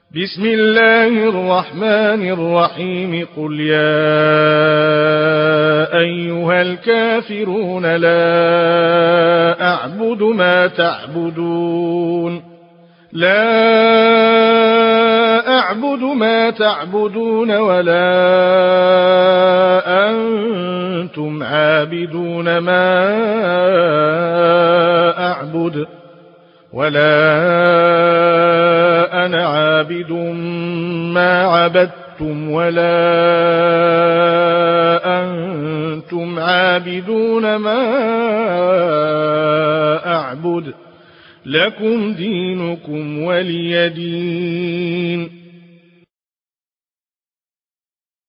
بسم الله الرحمن الرحيم قل يا أيها الكافرون لا أعبد ما تعبدون ولا أنتم عابدون ما أعبد ولا أنا عابد ما عبدتم ولا أنتم عابدون ما أعبد لكم دينكم ولي دين.